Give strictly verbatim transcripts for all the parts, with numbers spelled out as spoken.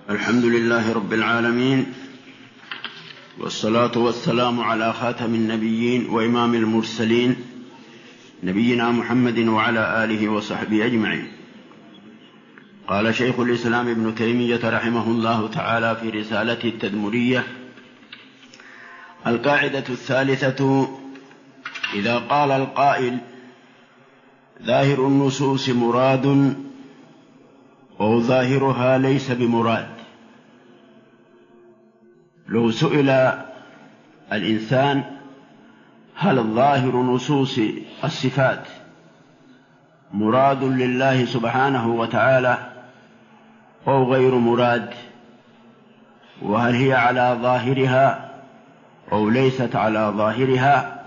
الحمد لله رب العالمين، والصلاة والسلام على خاتم النبيين وإمام المرسلين نبينا محمد وعلى آله وصحبه أجمعين. قال شيخ الإسلام ابن تيمية رحمه الله تعالى في رسالته التدمرية: القاعدة الثالثة: إذا قال القائل ظاهر النصوص مراد أو ظاهرها ليس بمراد. لو سئل الإنسان هل ظاهر نصوص الصفات مراد لله سبحانه وتعالى أو غير مراد، وهل هي على ظاهرها أو ليست على ظاهرها،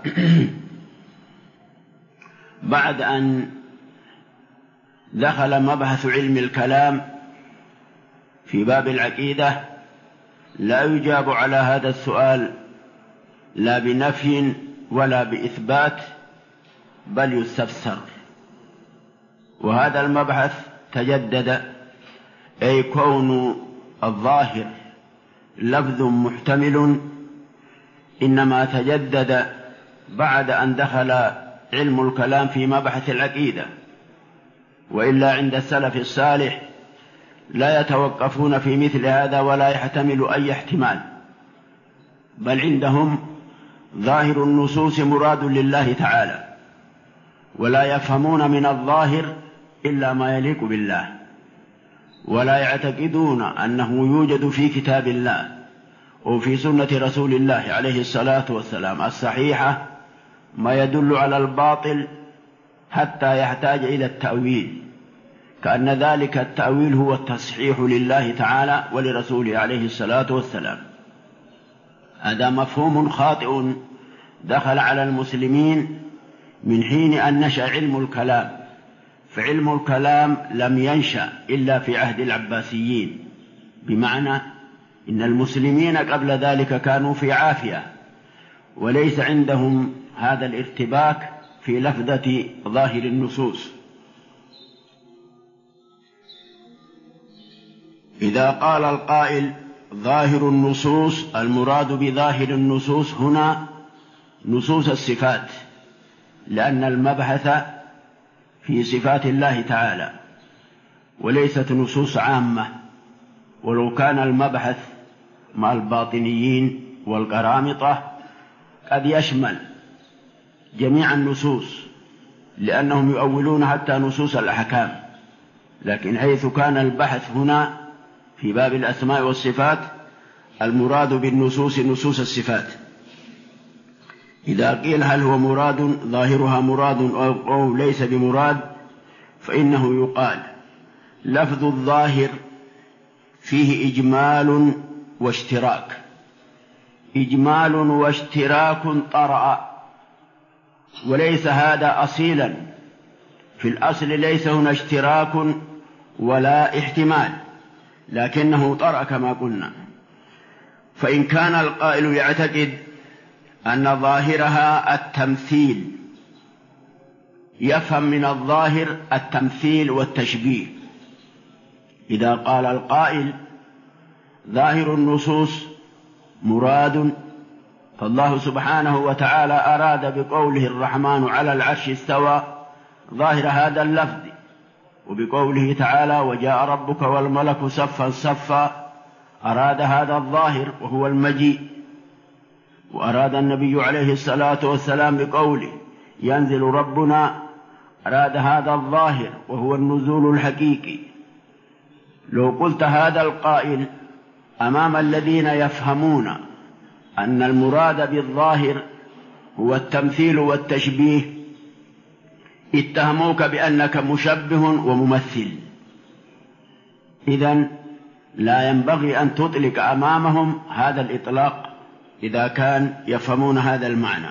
بعد أن دخل مبحث علم الكلام في باب العقيدة لا يجاب على هذا السؤال لا بنفي ولا بإثبات، بل يستفسر. وهذا المبحث تجدد، أي كون الظاهر لفظ محتمل، إنما تجدد بعد أن دخل علم الكلام في مبحث العقيدة، وإلا عند السلف الصالح لا يتوقفون في مثل هذا ولا يحتمل أي احتمال، بل عندهم ظاهر النصوص مراد لله تعالى، ولا يفهمون من الظاهر إلا ما يليق بالله، ولا يعتقدون أنه يوجد في كتاب الله أو في سنة رسول الله عليه الصلاة والسلام الصحيحة ما يدل على الباطل حتى يحتاج إلى التأويل، كأن ذلك التأويل هو التصحيح لله تعالى ولرسوله عليه الصلاة والسلام. هذا مفهوم خاطئ دخل على المسلمين من حين أن نشأ علم الكلام، فعلم الكلام لم ينشأ إلا في عهد العباسيين، بمعنى إن المسلمين قبل ذلك كانوا في عافية وليس عندهم هذا الارتباك في لفظة ظاهر النصوص. إذا قال القائل ظاهر النصوص، المراد بظاهر النصوص هنا نصوص الصفات، لأن المبحث في صفات الله تعالى وليست نصوص عامة. ولو كان المبحث مع الباطنيين والقرامطة قد يشمل جميع النصوص، لأنهم يؤولون حتى نصوص الأحكام، لكن حيث كان البحث هنا في باب الأسماء والصفات المراد بالنصوص نصوص الصفات. إذا قيل هل هو مراد ظاهرها مراد أو ليس بمراد، فإنه يقال لفظ الظاهر فيه إجمال واشتراك، إجمال واشتراك طرأ، وليس هذا أصيلا، في الأصل ليس هنا اشتراك ولا احتمال، لكنه طرأ كما قلنا. فإن كان القائل يعتقد أن ظاهرها التمثيل، يفهم من الظاهر التمثيل والتشبيه. إذا قال القائل ظاهر النصوص مراد، فالله سبحانه وتعالى أراد بقوله الرحمن على العرش استوى ظاهر هذا اللفظ، وبقوله تعالى وجاء ربك والملك صفا صفا أراد هذا الظاهر وهو المجيء. وأراد النبي عليه الصلاة والسلام بقوله ينزل ربنا أراد هذا الظاهر وهو النزول الحقيقي. لو قلت هذا القائل أمام الذين يفهمون أن المراد بالظاهر هو التمثيل والتشبيه، اتهموك بأنك مشبه وممثل. إذن لا ينبغي أن تطلق أمامهم هذا الإطلاق إذا كان يفهمون هذا المعنى.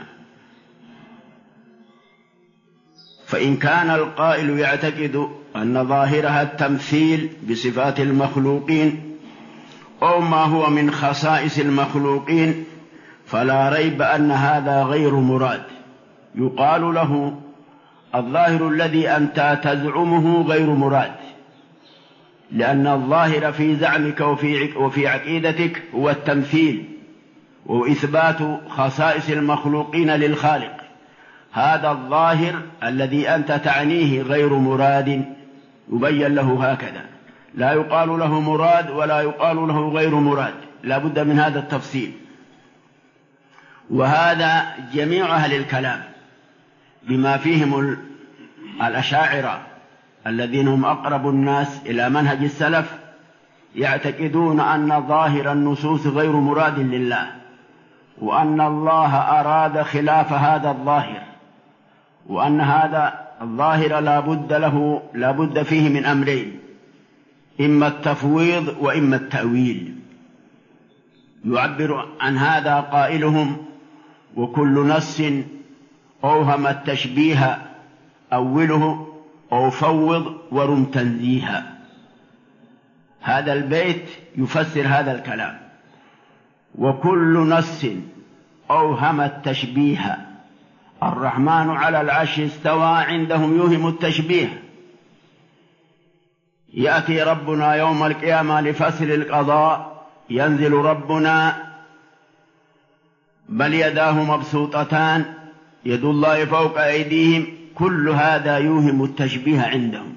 فإن كان القائل يعتقد أن ظاهرها التمثيل بصفات المخلوقين أو ما هو من خصائص المخلوقين، فلا ريب أن هذا غير مراد. يقال له الظاهر الذي أنت تزعمه غير مراد، لأن الظاهر في زعمك وفي عقيدتك هو التمثيل وإثبات خصائص المخلوقين للخالق. هذا الظاهر الذي أنت تعنيه غير مراد، يبين له هكذا، لا يقال له مراد ولا يقال له غير مراد، لا بد من هذا التفصيل. وهذا جميع أهل الكلام بما فيهم الأشاعرة الذين هم أقرب الناس إلى منهج السلف يعتقدون أن ظاهر النصوص غير مراد لله، وأن الله أراد خلاف هذا الظاهر، وأن هذا الظاهر لا بد له لا بد فيه من أمرين: إما التفويض وإما التأويل. يعبر عن هذا قائلهم: وكل نص أوهم التشبيه أوله أو فوض ورم تنزيها. هذا البيت يفسر هذا الكلام: وكل نص أوهم التشبيه. الرحمن على العرش استوى، عندهم يوهم التشبيه. يأتي ربنا يوم القيامة لفصل القضاء، ينزل ربنا بل يداه مبسوطتان يد الله فوق أيديهم. كل هذا يوهم التشبيه عندهم.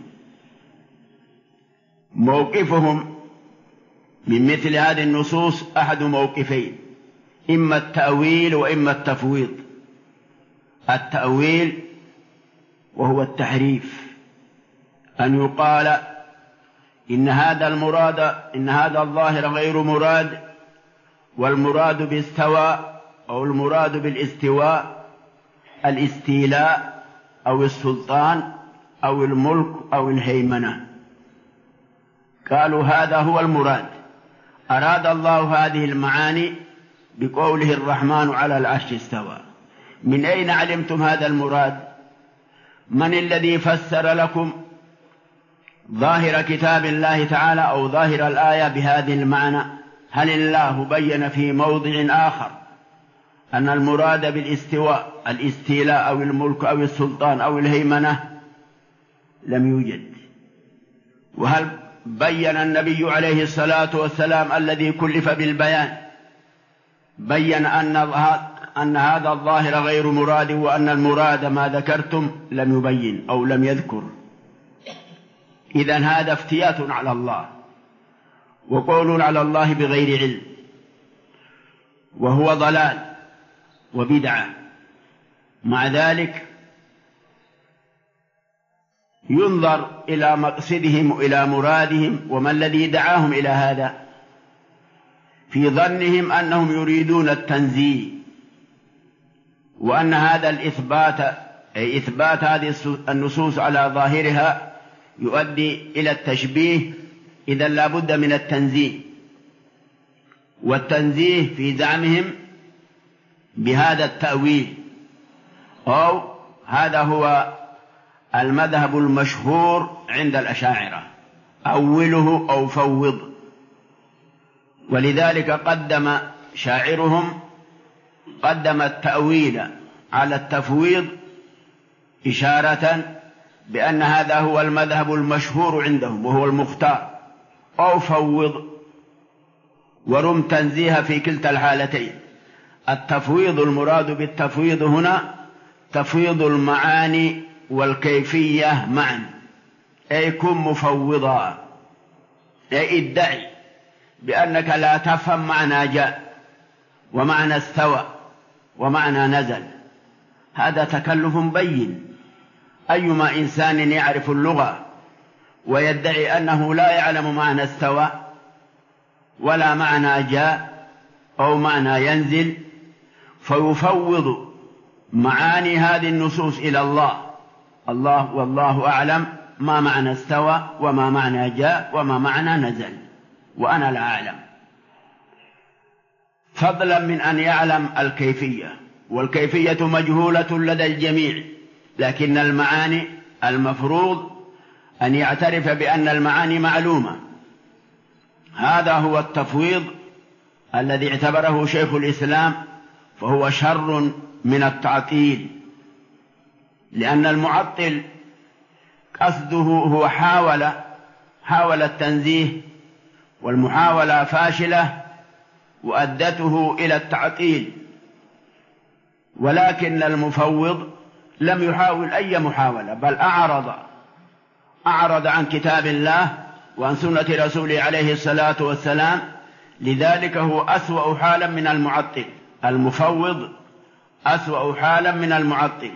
موقفهم من مثل هذه النصوص أحد موقفين: إما التأويل وإما التفويض. التأويل وهو التحريف، أن يقال إن هذا المراد إن هذا الظاهر غير مراد، والمراد باستوى أو المراد بالاستواء الاستيلاء أو السلطان أو الملك أو الهيمنة. قالوا هذا هو المراد. أراد الله هذه المعاني بقوله الرحمن على العرش استوى. من أين علمتم هذا المراد؟ من الذي فسر لكم ظاهر كتاب الله تعالى أو ظاهر الآية بهذه المعنى؟ هل الله بين في موضع آخر أن المراد بالاستواء الاستيلاء أو الملك أو السلطان أو الهيمنة؟ لم يوجد. وهل بين النبي عليه الصلاة والسلام الذي كلف بالبيان بين أن أن هذا الظاهر غير مراد وأن المراد ما ذكرتم؟ لم يبين أو لم يذكر. إذن هذا افتيات على الله وقول على الله بغير علم، وهو ضلال وبدعة. مع ذلك ينظر إلى مقصدهم وإلى مرادهم وما الذي دعاهم إلى هذا. في ظنهم أنهم يريدون التنزيه، وأن هذا الإثبات أي إثبات هذه النصوص على ظاهرها يؤدي إلى التشبيه. إذا لا بد من التنزيه، والتنزيه في زعمهم بهذا التأويل، أو هذا هو المذهب المشهور عند الأشاعرة: أوله أو فوض. ولذلك قدم شاعرهم قدم التأويل على التفويض، إشارة بأن هذا هو المذهب المشهور عندهم وهو المختار. أو فوض ورم تنزيه في كلتا الحالتين. التفويض المراد بالتفويض هنا تفويض المعاني والكيفية معا، أي كن مفوضا، أي ادعي بأنك لا تفهم معنى جاء ومعنى استوى ومعنى نزل. هذا تكلف بين. أيما إنسان يعرف اللغة ويدعي أنه لا يعلم معنى استوى ولا معنى جاء أو معنى ينزل، فيفوض معاني هذه النصوص إلى الله. الله والله أعلم ما معنى استوى وما معنى جاء وما معنى نزل، وأنا لا أعلم، فضلا من أن يعلم الكيفية. والكيفية مجهولة لدى الجميع، لكن المعاني المفروض أن يعترف بأن المعاني معلومة. هذا هو التفويض الذي اعتبره شيخ الإسلام، فهو شر من التعطيل، لأن المعطل قصده هو حاول حاول التنزيه والمحاولة فاشلة وأدته إلى التعطيل، ولكن المفوض لم يحاول أي محاولة، بل أعرض أعرض عن كتاب الله وعن سنة رسوله عليه الصلاة والسلام. لذلك هو أسوأ حالا من المعطل، المفوض أسوأ حالا من المعطل.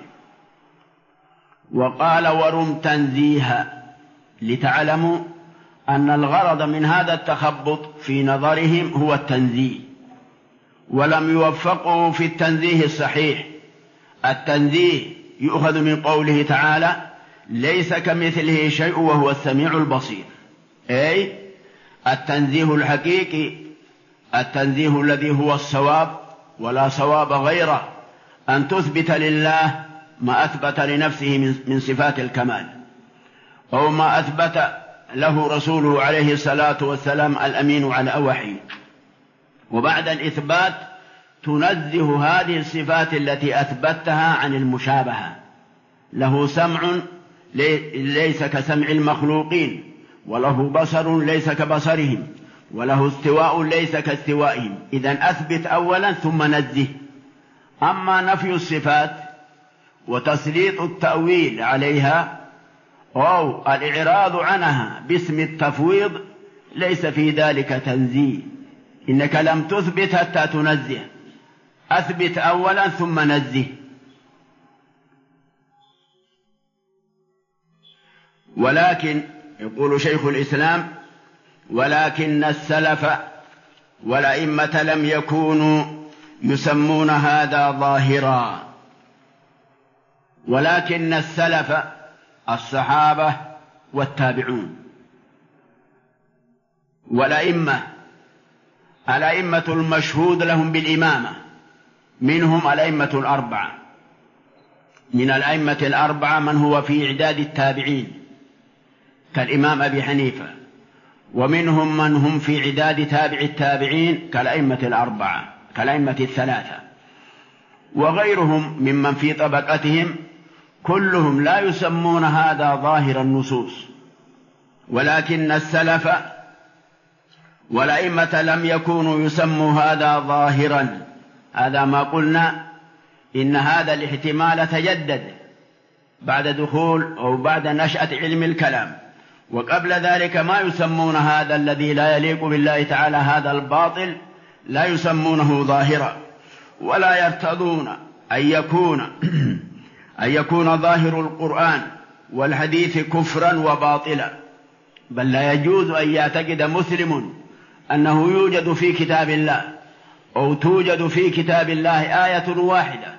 وقال ورم تنزيها، لتعلموا أن الغرض من هذا التخبط في نظرهم هو التنزيه، ولم يوفقوا في التنزيه الصحيح. التنزيه يؤخذ من قوله تعالى ليس كمثله شيء وهو السميع البصير، أي التنزيه الحقيقي، التنزيه الذي هو الصواب ولا صواب غيره، أن تثبت لله ما أثبت لنفسه من صفات الكمال، أو ما أثبت له رسوله عليه الصلاة والسلام الأمين على وحيه. وبعد الإثبات تنزه هذه الصفات التي أثبتها عن المشابهة. له سمع ليس كسمع المخلوقين، وله بصر ليس كبصرهم، وله استواء ليس كاستوائهم. إذن أثبت أولا ثم نزه. أما نفي الصفات وتسليط التأويل عليها أو الإعراض عنها باسم التفويض ليس في ذلك تنزيه، إنك لم تثبت حتى تنزه، أثبت أولا ثم نزه. ولكن يقول شيخ الإسلام ولكن السلف والأئمة لم يكونوا يسمون هذا ظاهرا. ولكن السلف الصحابة والتابعون، والأئمة الأئمة المشهود لهم بالإمامة، منهم الأئمة الأربعة، من الأئمة الأربعة من هو في إعداد التابعين كالإمام أبي حنيفة، ومنهم من هم في عداد تابع التابعين كالأئمة الأربعة كالأئمة الثلاثة، وغيرهم ممن في طبقتهم كلهم لا يسمون هذا ظاهر النصوص. ولكن السلف والأئمة لم يكونوا يسموا هذا ظاهرا. هذا ما قلنا إن هذا الاحتمال تجدد بعد دخول أو بعد نشأة علم الكلام، وقبل ذلك ما يسمون هذا الذي لا يليق بالله تعالى، هذا الباطل، لا يسمونه ظاهرا، ولا يرتضون أن يكون أن يكون ظاهر القرآن والحديث كفرا وباطلا. بل لا يجوز أن يعتقد مسلم أنه يوجد في كتاب الله أو توجد في كتاب الله آية واحدة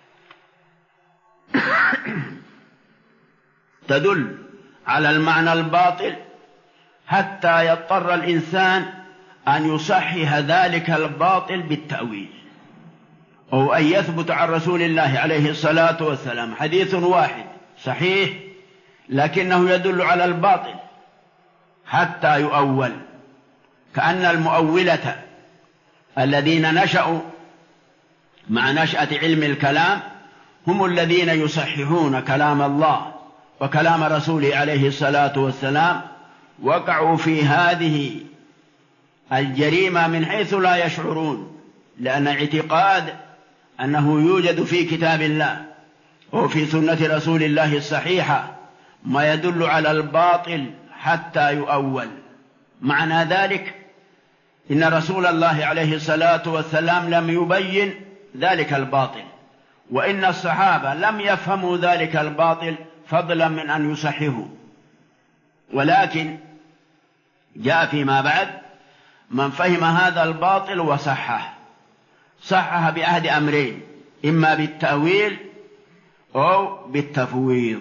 تدل على المعنى الباطل حتى يضطر الإنسان أن يصحح ذلك الباطل بالتأويل، أو أن يثبت عن رسول الله عليه الصلاة والسلام حديث واحد صحيح لكنه يدل على الباطل حتى يؤول. كأن المؤولة الذين نشأوا مع نشأة علم الكلام هم الذين يصححون كلام الله وكلام رسوله عليه الصلاة والسلام، وقعوا في هذه الجريمة من حيث لا يشعرون، لأن اعتقاد أنه يوجد في كتاب الله وفي سنة رسول الله الصحيحة ما يدل على الباطل حتى يؤول. معنى ذلك إن رسول الله عليه الصلاة والسلام لم يبين ذلك الباطل، وإن الصحابة لم يفهموا ذلك الباطل فضلا من أن يصححوا. ولكن جاء فيما بعد من فهم هذا الباطل وصحح، صحح بعهد أمرين، إما بالتأويل أو بالتفويض.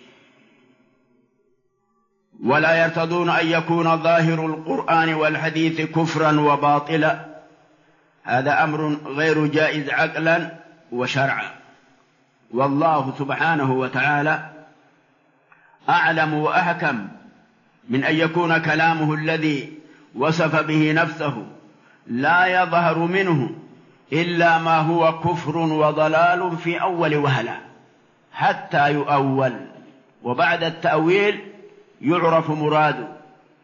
ولا يرتضون أن يكون ظاهر القرآن والحديث كفرا وباطلا، هذا أمر غير جائز عقلا وشرعا. والله سبحانه وتعالى أعلم وأحكم من أن يكون كلامه الذي وصف به نفسه لا يظهر منه إلا ما هو كفر وضلال في أول وهلة حتى يؤول، وبعد التأويل يعرف مراده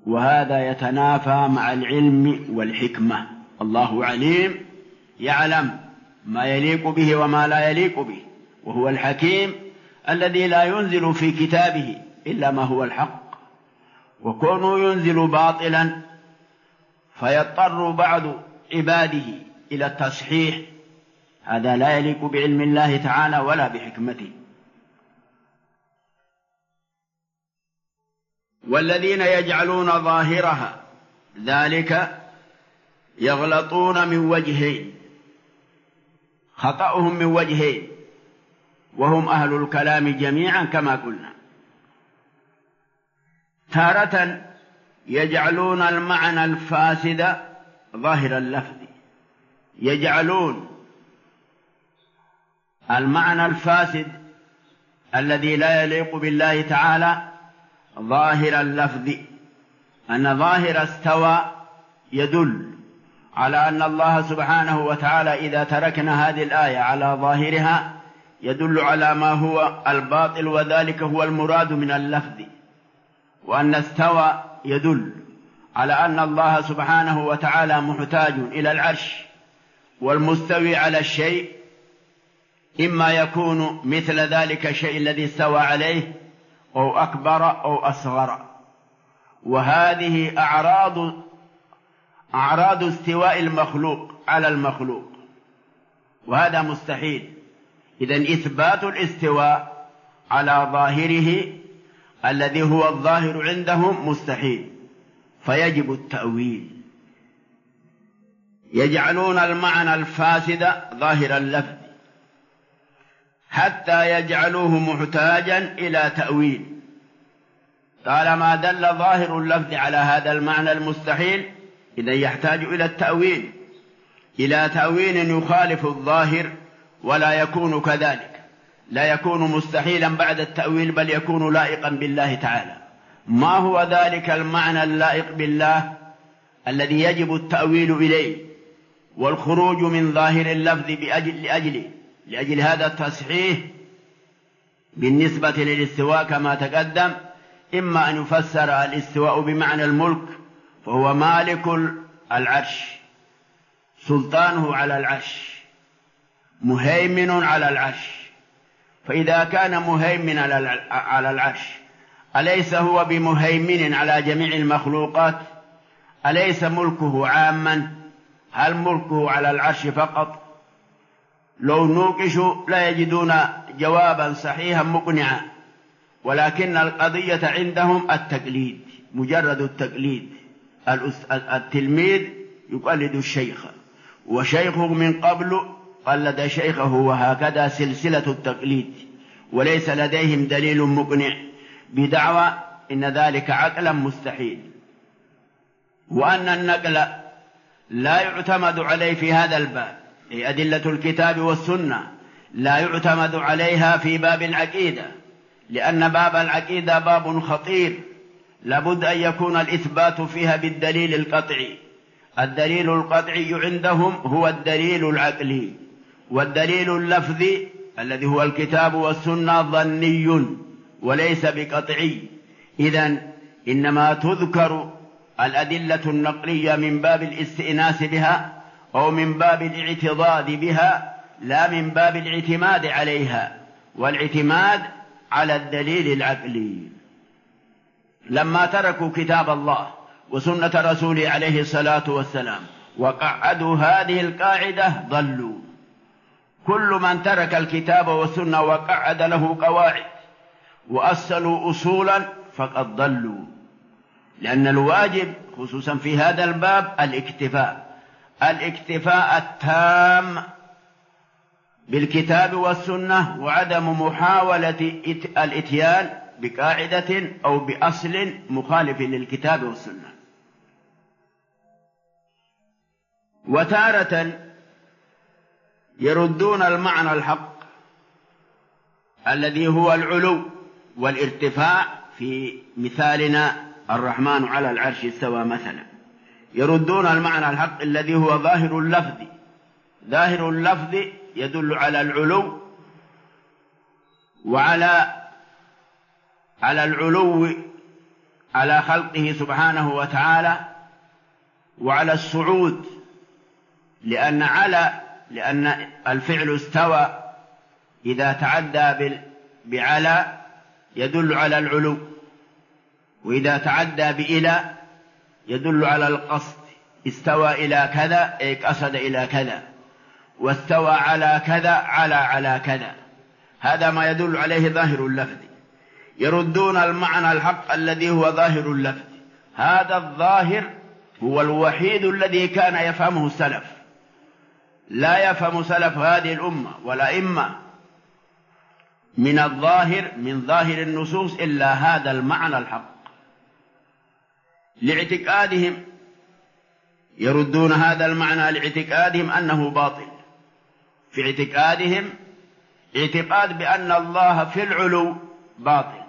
وهذا يتنافى مع العلم والحكمة. الله عليم يعلم ما يليق به وما لا يليق به، وهو الحكيم الذي لا ينزل في كتابه إلا ما هو الحق، وكونه ينزل باطلا فيضطر بعض عباده إلى التصحيح، هذا لا يليق بعلم الله تعالى ولا بحكمته. والذين يجعلون ظاهرها ذلك يغلطون من وجهين، خطأهم من وجهين، وهم أهل الكلام جميعا كما قلنا. تارة يجعلون المعنى الفاسد ظاهر اللفظ، يجعلون المعنى الفاسد الذي لا يليق بالله تعالى ظاهر اللفظ، أن ظاهر استوى يدل على أن الله سبحانه وتعالى إذا تركنا هذه الآية على ظاهرها يدل على ما هو الباطل، وذلك هو المراد من اللفظ. وأن استوى يدل على أن الله سبحانه وتعالى محتاج إلى العرش، والمستوي على الشيء إما يكون مثل ذلك الشيء الذي استوى عليه أو أكبر أو أصغر. وهذه أعراض أعراض استواء المخلوق على المخلوق، وهذا مستحيل. إذن إثبات الاستواء على ظاهره الذي هو الظاهر عندهم مستحيل، فيجب التأويل. يجعلون المعنى الفاسد ظاهر اللفظ حتى يجعلوه محتاجا إلى تأويل. طالما دل ظاهر اللفظ على هذا المعنى المستحيل إذن يحتاج إلى التأويل، إلى تأويل يخالف الظاهر ولا يكون كذلك، لا يكون مستحيلا بعد التأويل بل يكون لائقا بالله تعالى. ما هو ذلك المعنى اللائق بالله الذي يجب التأويل إليه والخروج من ظاهر اللفظ بأجل لأجل لأجل هذا التصحيح بالنسبة للاستواء كما تقدم؟ إما أن يفسر الاستواء بمعنى الملك، فهو مالك العرش، سلطانه على العرش، مهيمن على العرش. فإذا كان مهيمن على العرش أليس هو بمهيمن على جميع المخلوقات؟ أليس ملكه عاما؟ هل ملكه على العرش فقط؟ لو نوقشوا لا يجدون جوابا صحيحا مقنعا، ولكن القضية عندهم التقليد، مجرد التقليد. التلميذ يقلد الشيخ، وشيخه من قبل قلد شيخه، وهكذا سلسلة التقليد، وليس لديهم دليل مقنع بدعوى إن ذلك عقلا مستحيل. وأن النقل لا يعتمد عليه في هذا الباب، أي أدلة الكتاب والسنة لا يعتمد عليها في باب العقيدة، لأن باب العقيدة باب خطير، لابد أن يكون الإثبات فيها بالدليل القطعي. الدليل القطعي عندهم هو الدليل العقلي، والدليل اللفظي الذي هو الكتاب والسنة ظني وليس بقطعي. إذن إنما تذكر الأدلة النقلية من باب الاستئناس بها أو من باب الاعتضاد بها، لا من باب الاعتماد عليها، والاعتماد على الدليل العقلي. لما تركوا كتاب الله وسنة رسوله عليه الصلاة والسلام وقعدوا هذه القاعدة ضلوا. كل من ترك الكتاب والسنة وقعد له قواعد وأصلوا أصولا فقد ضلوا، لأن الواجب خصوصا في هذا الباب الاكتفاء الاكتفاء التام بالكتاب والسنة، وعدم محاولة الاتيان بقاعدة أو بأصل مخالف للكتاب والسنة. وتارة يردون المعنى الحق الذي هو العلو والارتفاع، في مثالنا الرحمن على العرش استوى مثلا، يردون المعنى الحق الذي هو ظاهر اللفظ. ظاهر اللفظ يدل على العلو، وعلى على العلو على خلقه سبحانه وتعالى وعلى الصعود، لأن على لأن الفعل استوى إذا تعدى بعلى يدل على العلو، وإذا تعدى بإلى يدل على القصد. استوى إلى كذا أي قصد إلى كذا، واستوى على كذا على على كذا. هذا ما يدل عليه ظاهر اللفظ. يردون المعنى الحق الذي هو ظاهر اللفظ. هذا الظاهر هو الوحيد الذي كان يفهمه السلف. لا يفهم سلف هذه الأمة ولا إما من الظاهر من ظاهر النصوص إلا هذا المعنى الحق لاعتقادهم. يردون هذا المعنى لاعتقادهم أنه باطل. في اعتقادهم اعتقاد بأن الله في العلو باطل.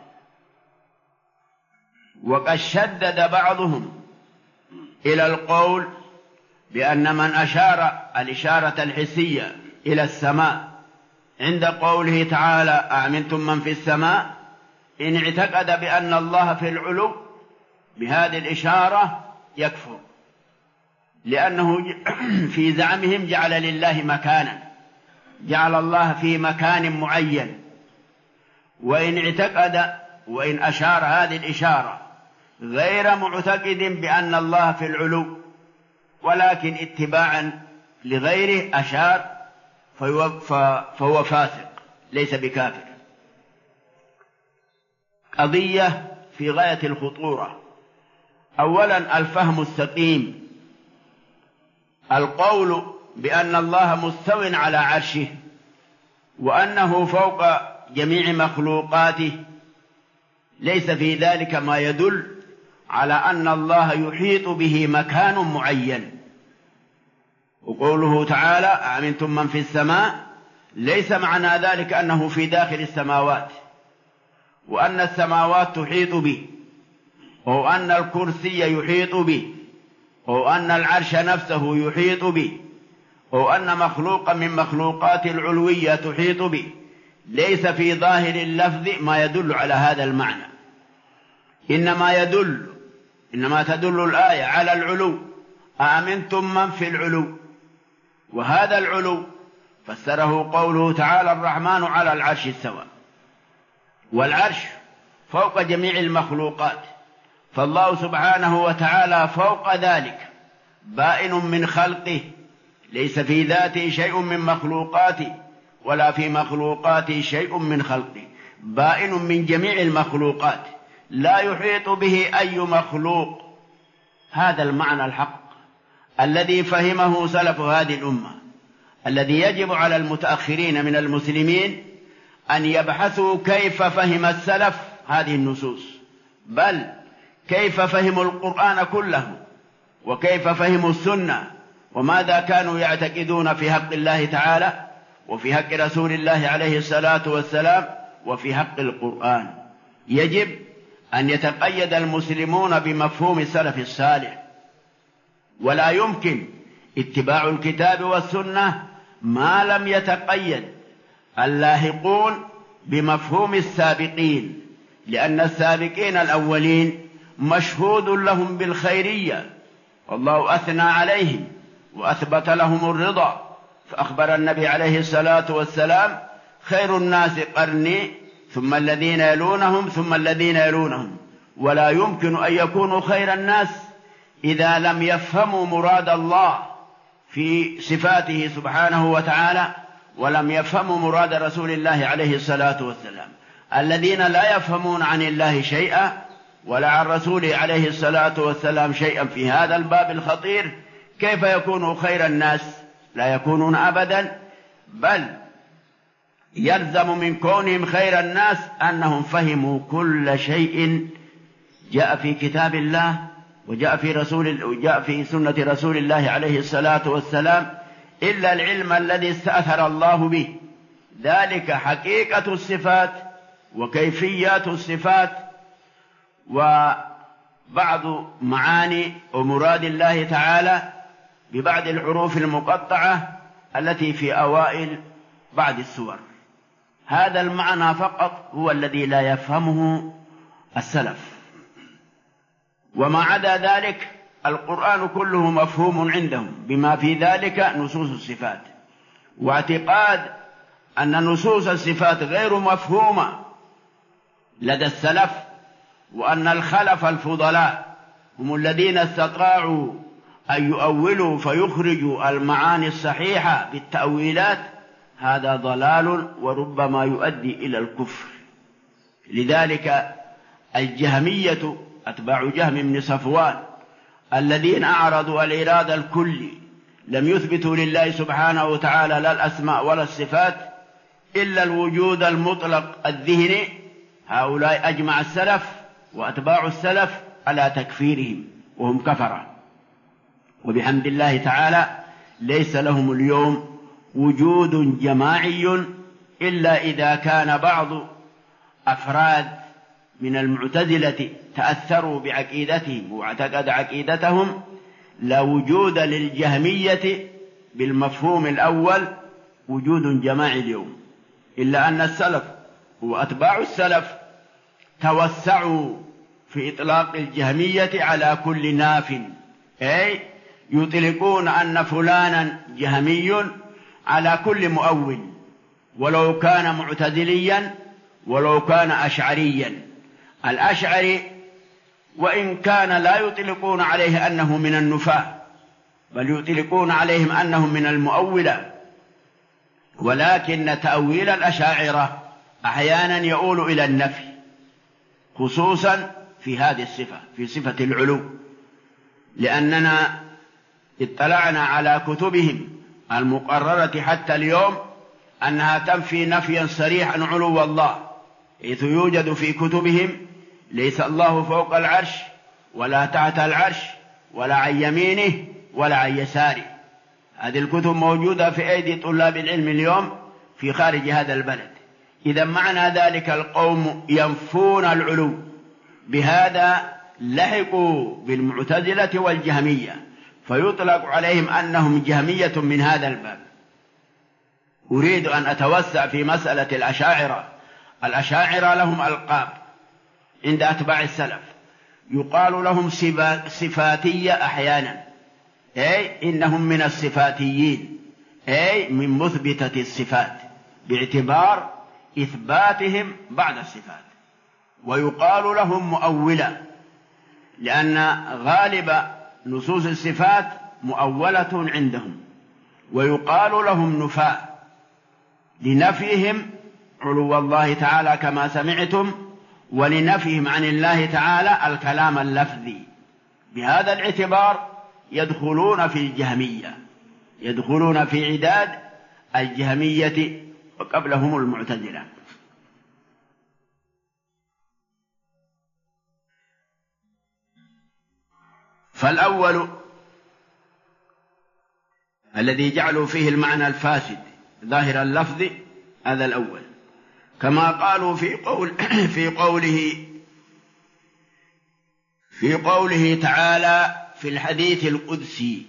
وقد شدد بعضهم إلى القول بأن من أشار الإشارة الحسية إلى السماء عند قوله تعالى أأمنتم من في السماء، إن اعتقد بأن الله في العلو بهذه الإشارة يكفر، لأنه في زعمهم جعل لله مكانا، جعل الله في مكان معين. وإن اعتقد وإن أشار هذه الإشارة غير معتقد بأن الله في العلو، ولكن اتباعا لغيره أشار، فهو فاسق ليس بكافر. قضية في غاية الخطورة. أولا الفهم السقيم، القول بأن الله مستو على عرشه وأنه فوق جميع مخلوقاته، ليس في ذلك ما يدل على أن الله يحيط به مكان معين. وقوله تعالى أأمنتم من في السماء ليس معنى ذلك أنه في داخل السماوات وأن السماوات تحيط به، أو أن الكرسي يحيط به، أو أن العرش نفسه يحيط به، أو أن مخلوقا من مخلوقات العلوية تحيط به. ليس في ظاهر اللفظ ما يدل على هذا المعنى. إنما يدل إنما تدل الآية على العلو. أأمنتم من في العلو، وهذا العلو فسره قوله تعالى الرحمن على العرش استوى، والعرش فوق جميع المخلوقات، فالله سبحانه وتعالى فوق ذلك بائن من خلقه، ليس في ذاته شيء من مخلوقاته ولا في مخلوقاته شيء من خلقه، بائن من جميع المخلوقات لا يحيط به أي مخلوق. هذا المعنى الحق الذي فهمه سلف هذه الأمة، الذي يجب على المتأخرين من المسلمين أن يبحثوا كيف فهم السلف هذه النصوص، بل كيف فهموا القرآن كله، وكيف فهموا السنة، وماذا كانوا يعتقدون في حق الله تعالى وفي حق رسول الله عليه الصلاة والسلام وفي حق القرآن. يجب أن يتقيد المسلمون بمفهوم السلف الصالح، ولا يمكن اتباع الكتاب والسنة ما لم يتقيد اللاحقون بمفهوم السابقين، لأن السابقين الأولين مشهود لهم بالخيرية، والله أثنى عليهم وأثبت لهم الرضا، فأخبر النبي عليه الصلاة والسلام خير الناس قرني ثم الذين يلونهم ثم الذين يلونهم. ولا يمكن أن يكونوا خير الناس إذا لم يفهموا مراد الله في صفاته سبحانه وتعالى، ولم يفهموا مراد رسول الله عليه الصلاة والسلام. الذين لا يفهمون عن الله شيئا ولا عن رسوله عليه الصلاة والسلام شيئا في هذا الباب الخطير، كيف يكونوا خير الناس؟ لا يكونون أبدا، بل يلزم من كونهم خير الناس أنهم فهموا كل شيء جاء في كتاب الله وجاء في رسول وجاء في سنة رسول الله عليه الصلاة والسلام، إلا العلم الذي استأثر الله به، ذلك حقيقة الصفات وكيفيات الصفات وبعض معاني ومراد الله تعالى ببعض الحروف المقطعة التي في أوائل بعض السور. هذا المعنى فقط هو الذي لا يفهمه السلف. وما عدا ذلك القرآن كله مفهوم عندهم، بما في ذلك نصوص الصفات. واعتقاد أن نصوص الصفات غير مفهومة لدى السلف، وأن الخلف الفضلاء هم الذين استطاعوا أن يؤولوا فيخرجوا المعاني الصحيحة بالتأويلات، هذا ضلال وربما يؤدي إلى الكفر. لذلك الجهمية أتباع جهم بن صفوان الذين أعرضوا الإرادة الكلي لم يثبتوا لله سبحانه وتعالى لا الأسماء ولا الصفات إلا الوجود المطلق الذهني، هؤلاء أجمع السلف وأتباع السلف على تكفيرهم وهم كفرة. وبحمد الله تعالى ليس لهم اليوم وجود جماعي إلا إذا كان بعض أفراد من المعتزلة تأثروا بعقيدتهم واعتقد عقيدتهم، لا وجود للجهمية بالمفهوم الأول وجود جماعي اليوم، إلا أن السلف وأتباع السلف توسعوا في إطلاق الجهمية على كل ناف، أي يطلقون أن فلانا جهمي على كل مؤول، ولو كان معتزليا ولو كان أشعريا. الأشعري وإن كان لا يطلقون عليه أنه من النفاة، بل يطلقون عليهم أنهم من المؤولة، ولكن تأويل الأشاعرة أحيانا يؤول إلى النفي، خصوصا في هذه الصفة، في صفة العلو، لأننا اطلعنا على كتبهم المقررة حتى اليوم أنها تنفي نفيا صريحا علو الله، حيث يوجد في كتبهم ليس الله فوق العرش ولا تحت العرش ولا عن يمينه ولا عن يساره. هذه الكتب موجودة في أيدي طلاب العلم اليوم في خارج هذا البلد. إذا معنى ذلك القوم ينفون العلو، بهذا لحقوا بالمعتزلة والجهمية، فيطلق عليهم أنهم جهمية من هذا الباب. أريد أن أتوسع في مسألة الأشاعرة. الأشاعرة لهم ألقاب عند أتباع السلف، يقال لهم صفاتية أحيانا، أي إنهم من الصفاتيين، أي من مثبتة الصفات باعتبار إثباتهم بعد الصفات. ويقال لهم مؤولة، لأن غالب نصوص الصفات مؤولة عندهم. ويقال لهم نفاة لنفيهم علو الله تعالى كما سمعتم، ولنفيهم عن الله تعالى الكلام اللفظي. بهذا الاعتبار يدخلون في الجهمية، يدخلون في عداد الجهمية وقبلهم المعتزلة. فالأول الذي جعلوا فيه المعنى الفاسد ظاهر اللفظ، هذا الأول، كما قالوا في قول في قوله في قوله تعالى في الحديث القدسي: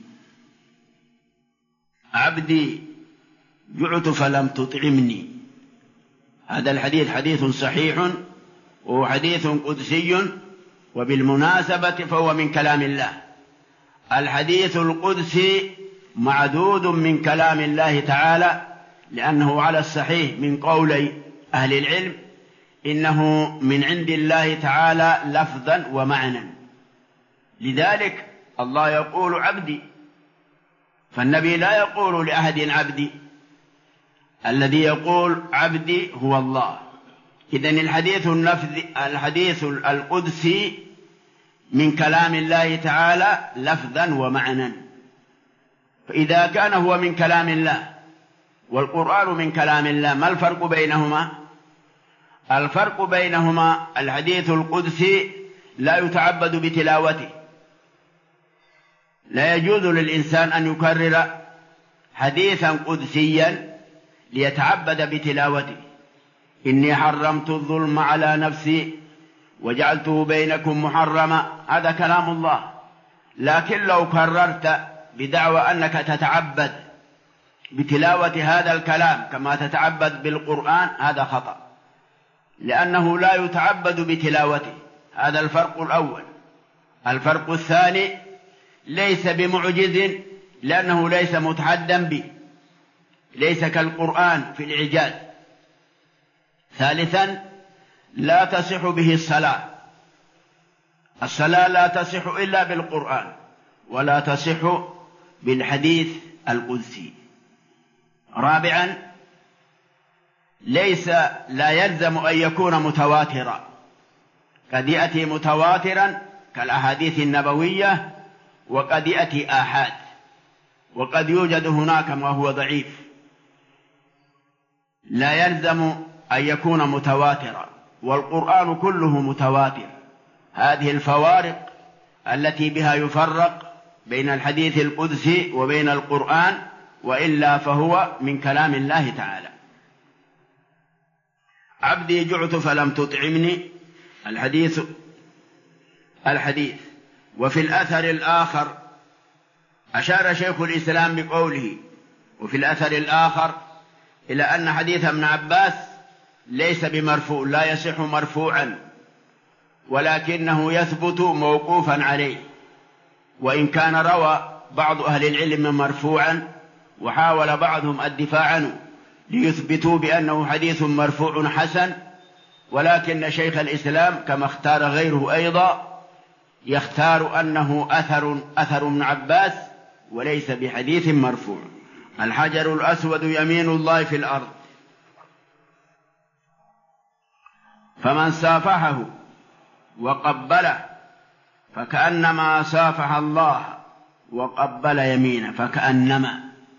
عبدي جعت فلم تطعمني. هذا الحديث حديث صحيح وهو حديث قدسي، وبالمناسبة فهو من كلام الله. الحديث القدسي معدود من كلام الله تعالى، لأنه على الصحيح من قولي أهل العلم إنه من عند الله تعالى لفظا ومعنى. لذلك الله يقول عبدي، فالنبي لا يقول لأحد عبدي، الذي يقول عبدي هو الله. إذن الحديث النفذ الحديث القدسي من كلام الله تعالى لفظا ومعنى. فإذا كان هو من كلام الله والقرآن من كلام الله، ما الفرق بينهما؟ الفرق بينهما الحديث القدسي لا يتعبد بتلاوته، لا يجوز للإنسان أن يكرر حديثا قدسيا ليتعبد بتلاوته. إني حرمت الظلم على نفسي وجعلته بينكم محرما، هذا كلام الله. لكن لو كررت بدعوى أنك تتعبد بتلاوة هذا الكلام كما تتعبد بالقرآن، هذا خطأ، لأنه لا يتعبد بتلاوته. هذا الفرق الأول. الفرق الثاني ليس بمعجز لأنه ليس متحدا به، ليس كالقرآن في الإعجاز. ثالثا لا تصح به الصلاة، الصلاة لا تصح إلا بالقرآن ولا تصح بالحديث القدسي. رابعا ليس لا يلزم أن يكون متواترا، قد يأتي متواترا كالأحاديث النبوية وقد يأتي آحاد، وقد يوجد هناك ما هو ضعيف، لا يلزم أن يكون متواترا، والقرآن كله متواتر. هذه الفوارق التي بها يفرق بين الحديث القدسي وبين القرآن، وإلا فهو من كلام الله تعالى. عبدي جعت فلم تطعمني، الحديث الحديث وفي الأثر الآخر أشار شيخ الإسلام بقوله وفي الأثر الآخر إلى أن حديث ابن عباس ليس بمرفوع، لا يصح مرفوعا، ولكنه يثبت موقوفا عليه، وإن كان روى بعض أهل العلم مرفوعا وحاول بعضهم الدفاع عنه ليثبتوا بأنه حديث مرفوع حسن، ولكن شيخ الإسلام كما اختار غيره أيضا يختار أنه أثر أثر ابن عباس وليس بحديث مرفوع. الحجر الأسود يمين الله في الأرض، فمن سافحه وقبله فكأنما سافح الله وقبل يمينه. فكأنما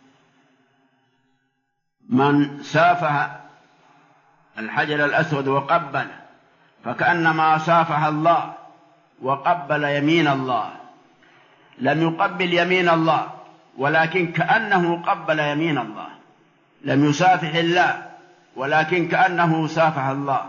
من سافح الحجر الأسود وقبل فكأنما سافح الله وقبل يمين الله. لم يقبل يمين الله ولكن كأنه قبل يمين الله، لم يسافح الله ولكن كأنه سافح الله،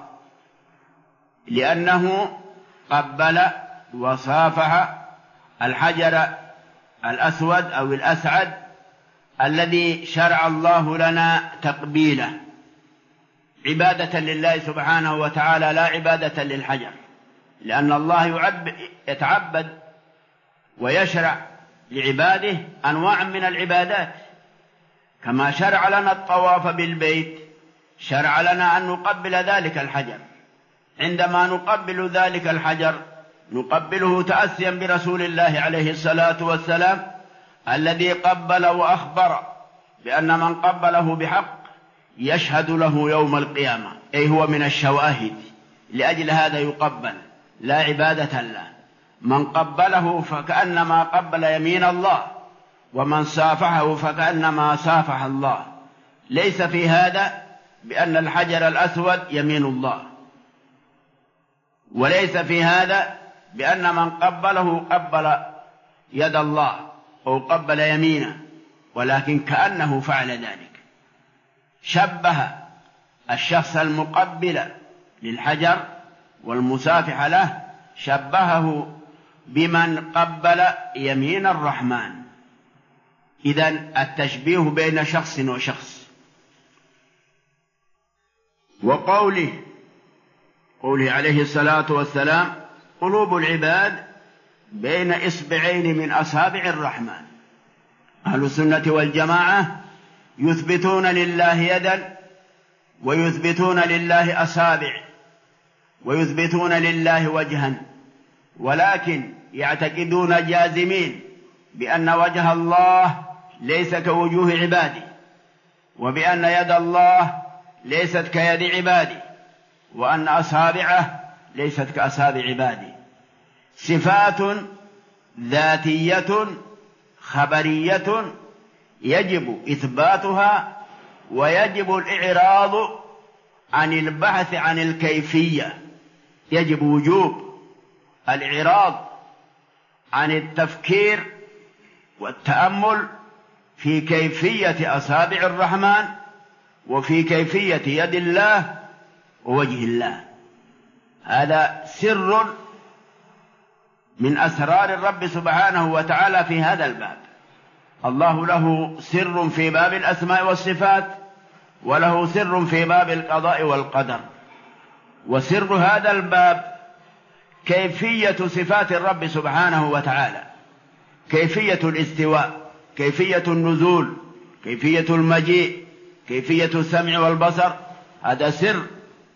لأنه قبل وصافح الحجر الأسود أو الأسعد الذي شرع الله لنا تقبيله عبادة لله سبحانه وتعالى، لا عبادة للحجر، لأن الله يتعبد ويشرع لعباده أنواع من العبادات، كما شرع لنا الطواف بالبيت شرع لنا أن نقبل ذلك الحجر. عندما نقبل ذلك الحجر نقبله تأسيا برسول الله عليه الصلاة والسلام الذي قبل وأخبر بأن من قبله بحق يشهد له يوم القيامة، أي هو من الشواهد، لأجل هذا يقبل لا عبادة له. من قبله فكأنما قبل يمين الله، ومن سافحه فكأنما سافح الله. ليس في هذا بأن الحجر الأسود يمين الله، وليس في هذا بأن من قبله قبل يد الله أو قبل يمينه، ولكن كأنه فعل ذلك. شبه الشخص المقبل للحجر والمسافح له شبهه بمن قبل يمين الرحمن. إذن التشبيه بين شخص وشخص. وقوله قوله عليه الصلاة والسلام قلوب العباد بين إصبعين من أصابع الرحمن. أهل السنة والجماعة يثبتون لله يدا ويثبتون لله أصابع ويثبتون لله وجها، ولكن يعتقدون جازمين بأن وجه الله ليس كوجوه عباده، وبأن يد الله ليست كيد عباده، وأن أصابعه ليست كأصابع عباده. صفات ذاتية خبرية يجب إثباتها، ويجب الإعراض عن البحث عن الكيفية. يجب وجوب الإعراض عن التفكير والتأمل في كيفية أصابع الرحمن وفي كيفية يد الله ووجه الله. هذا سر من أسرار الرب سبحانه وتعالى في هذا الباب. الله له سر في باب الأسماء والصفات، وله سر في باب القضاء والقدر. وسر هذا الباب كيفية صفات الرب سبحانه وتعالى، كيفية الاستواء، كيفية النزول، كيفية المجيء، كيفية السمع والبصر. هذا سر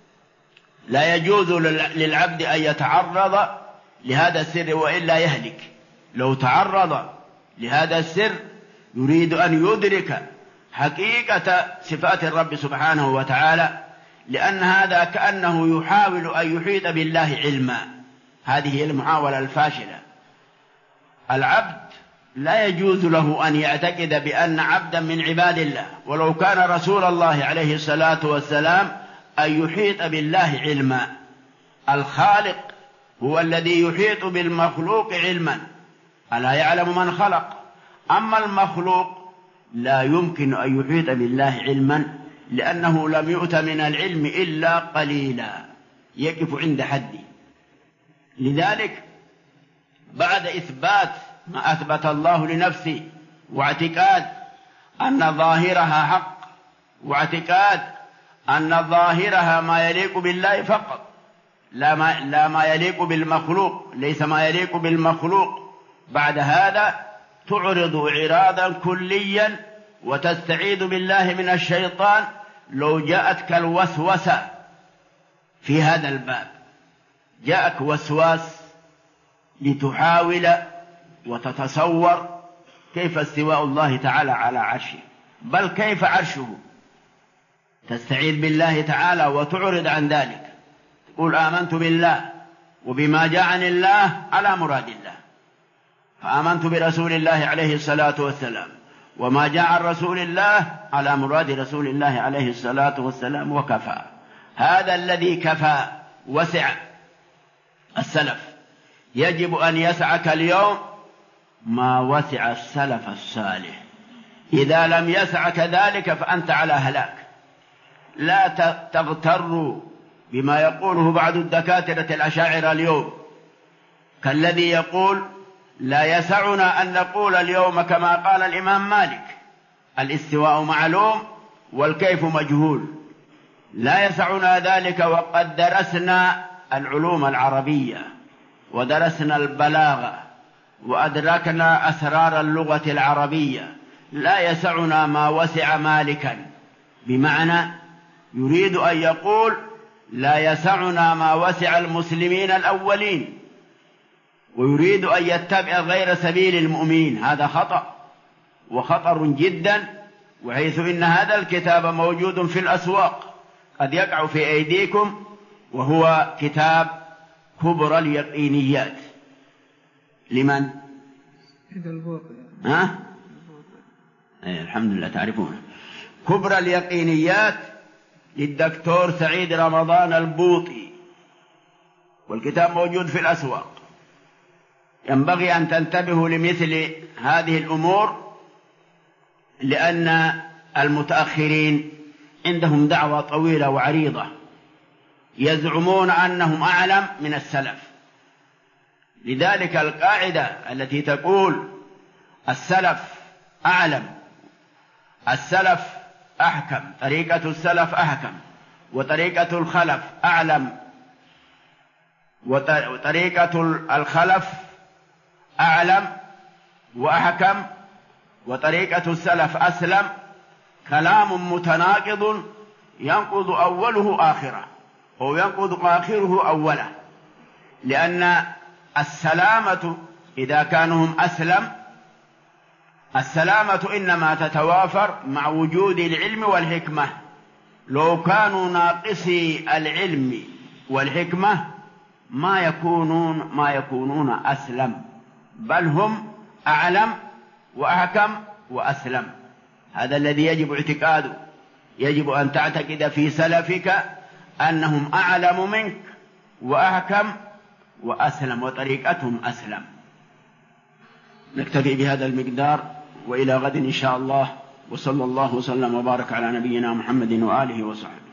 لا يجوز للعبد أن يتعرض لهذا السر وإلا يهلك. لو تعرض لهذا السر يريد أن يدرك حقيقة صفات الرب سبحانه وتعالى، لأن هذا كأنه يحاول أن يحيط بالله علما. هذه هي المحاولة الفاشلة. العبد لا يجوز له أن يعتقد بأن عبدا من عباد الله ولو كان رسول الله عليه الصلاة والسلام أن يحيط بالله علما. الخالق هو الذي يحيط بالمخلوق علما، ألا يعلم من خلق؟ أما المخلوق لا يمكن أن يحيط بالله علما، لأنه لم يؤت من العلم إلا قليلا، يقف عند حده. لذلك بعد إثبات ما أثبت الله لنفسه واعتقاد أن ظاهرها حق، واعتقاد أن ظاهرها ما يليق بالله فقط، لا ما, لا ما يليق بالمخلوق، ليس ما يليق بالمخلوق، بعد هذا تعرض إعراضا كليا وتستعيذ بالله من الشيطان لو جاءتك الوسوسة في هذا الباب. جاءك وسواس لتحاول وتتصور كيف استواء الله تعالى على عرشه، بل كيف عرشه، تستعيذ بالله تعالى وتعرض عن ذلك. قل آمنت بالله وبما جاء عن الله على مراد الله، فآمنت برسول الله عليه الصلاة والسلام، وما جاء عن رسول الله على مراد رسول الله عليه الصلاة والسلام، وكفى. هذا الذي كفى وسع السلف، يجب أن يسعك اليوم ما وسع السلف الصالح. إذا لم يسعك ذلك فأنت على هلاك. لا تغتروا بما يقوله بعض الدكاترة الأشاعرة اليوم، كالذي يقول لا يسعنا أن نقول اليوم كما قال الإمام مالك: الاستواء معلوم والكيف مجهول. لا يسعنا ذلك وقد درسنا العلوم العربية ودرسنا البلاغة وأدركنا أسرار اللغة العربية. لا يسعنا ما وسع مالكا، بمعنى يريد أن يقول لا يسعنا ما وسع المسلمين الأولين، ويريد أن يتبع غير سبيل المؤمنين. هذا خطأ وخطر جدا، وحيث إن هذا الكتاب موجود في الأسواق قد يقع في أيديكم، وهو كتاب كبرى اليقينيات. لمن؟ ها؟ أي الحمد لله تعرفونه. كبرى اليقينيات للدكتور سعيد رمضان البوطي، والكتاب موجود في الأسواق. ينبغي أن تنتبهوا لمثل هذه الأمور، لأن المتأخرين عندهم دعوة طويلة وعريضة، يزعمون أنهم أعلم من السلف. لذلك القاعدة التي تقول السلف أعلم، السلف أحكم، طريقة السلف أحكم، وطريقة الخلف أعلم، وطريقة الخلف أعلم وأحكم، وطريقة السلف أسلم، كلام متناقض ينقض أوله آخره، أو ينقض آخره أوله. لأن السلامة إذا كانوا هم أسلم، السلامة إنما تتوافر مع وجود العلم والحكمة. لو كانوا ناقصي العلم والحكمة ما يكونون ما يكونون أسلم، بل هم أعلم وأحكم وأسلم. هذا الذي يجب اعتقاده. يجب أن تعتقد في سلفك أنهم أعلم منك وأحكم وأسلم، وطريقتهم أسلم. نكتفي بهذا المقدار، وإلى غد إن شاء الله، وصلى الله وسلم وبارك على نبينا محمد وآله وصحبه.